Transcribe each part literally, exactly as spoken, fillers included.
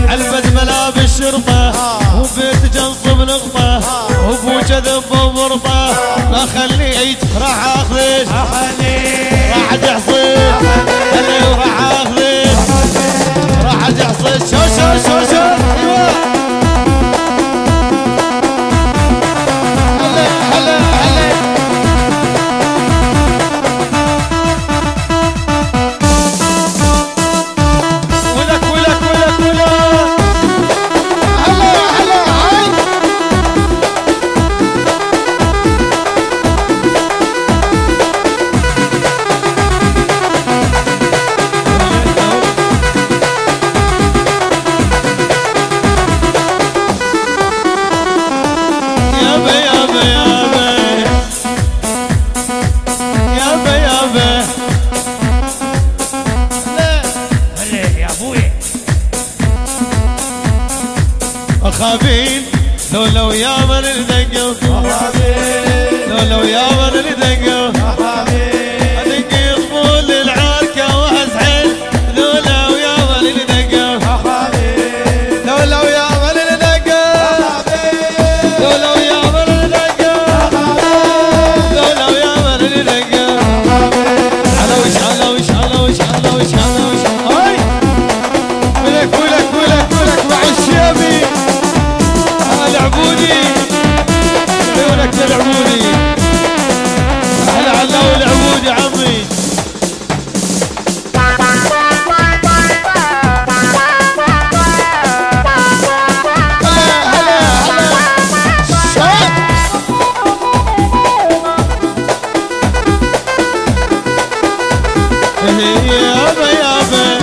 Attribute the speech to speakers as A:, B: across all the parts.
A: علبة ملابس شرطة وبيت جنصب نقطة وابو كذب ومرطة ما خليت راح اخذك راح تحصل انا راح اخذك راح تحصل شو شو شو شو ايوه هلا هلا هلا ولك ولك ولك ولك هلا هلا هاي يابا يابا يابا يابا يابا
B: هلا يا ابوي
A: خابين لو لو يا من ندقوا لو لو يا من ندقوا ادق يطبول العركه وازعل لو لو يا من ندقوا لو لو يا من ندقوا لو لو يا من ندقوا لو لو يا من ندقوا على وش على وش على وش على وش على وش هاي ولك ولك ولك ولك مع الشيبي العبودي عيونك العبودي احلى علاوي العبودي عمي هلا هلا هلا شوت يابا يابا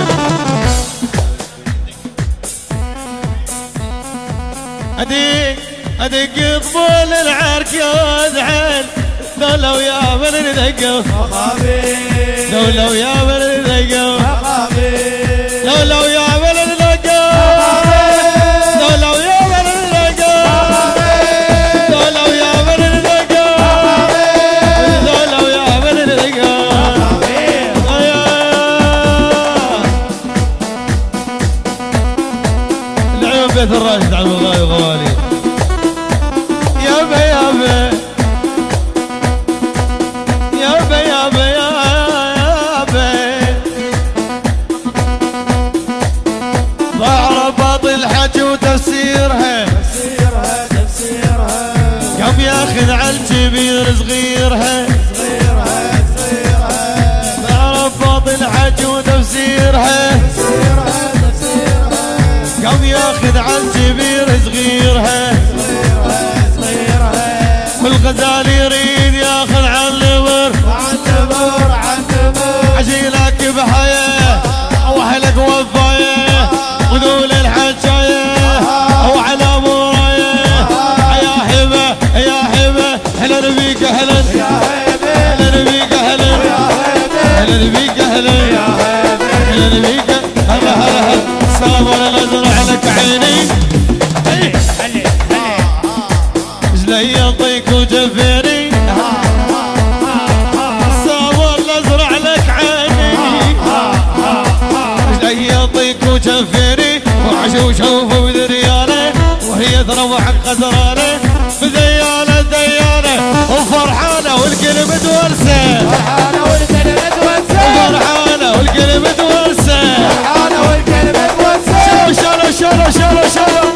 A: ادق ادق طبول العرك يا وازعل لو لو يا من ندقوا لو لو يا من ندقوا لو لو يا من ندقوا لو لو يا من ندقوا لو لو يا من ندقوا لو لو يا من ندقوا العيون بيت الراشد عم الغاي وغوالي يابا يابا يابا يابا يابا ضاع رباط الحج وتفسيرها
B: تفسيرها تفسيرها
A: قام ياخذ على الكبير صغيرها
B: صغيرها صغيرها
A: ضاع رباط الحج وتفسيرها
B: تفسيرها تفسيرها
A: قام ياخذ على الكبير صغيرها والغزال يريد ياخذ عن النمر
B: عن نمر عن نمر
A: عشيلك بحياه واهلك وفايه وذول الحجايه وعلى مورايه يا حبه يا حبه اهلا بيك اهلا اهلا بيك اهلا اهلا بيك اهلا اهلا بيك هلا هلا هلا السلام على الازرع لك عيني
B: هلا هلا
A: زلي يعطيك وجفيني الصابر الازرع لك عيني زلي يعطيك وجفيني وعشوشه وذريانه وهي تروح قدرانه بذيانه ذيانه وفرحانه والقلب تورسه
B: فرحانة والقلب توسع
A: وفرحانه والقلب تورسه
B: فرحانة والقلب توسع
A: شلو شلو شلو شلو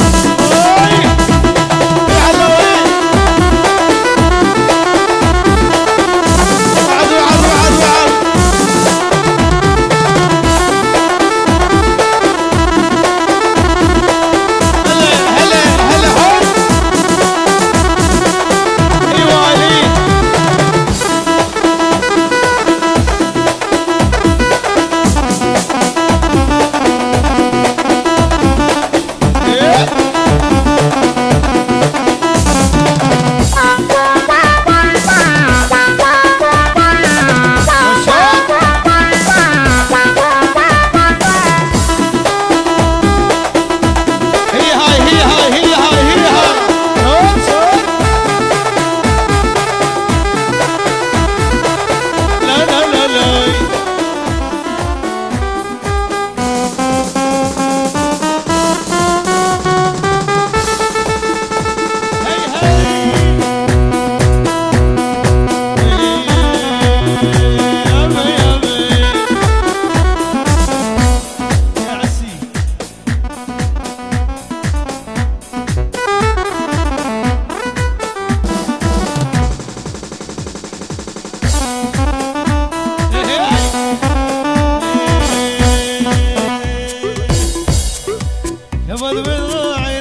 A: دموعي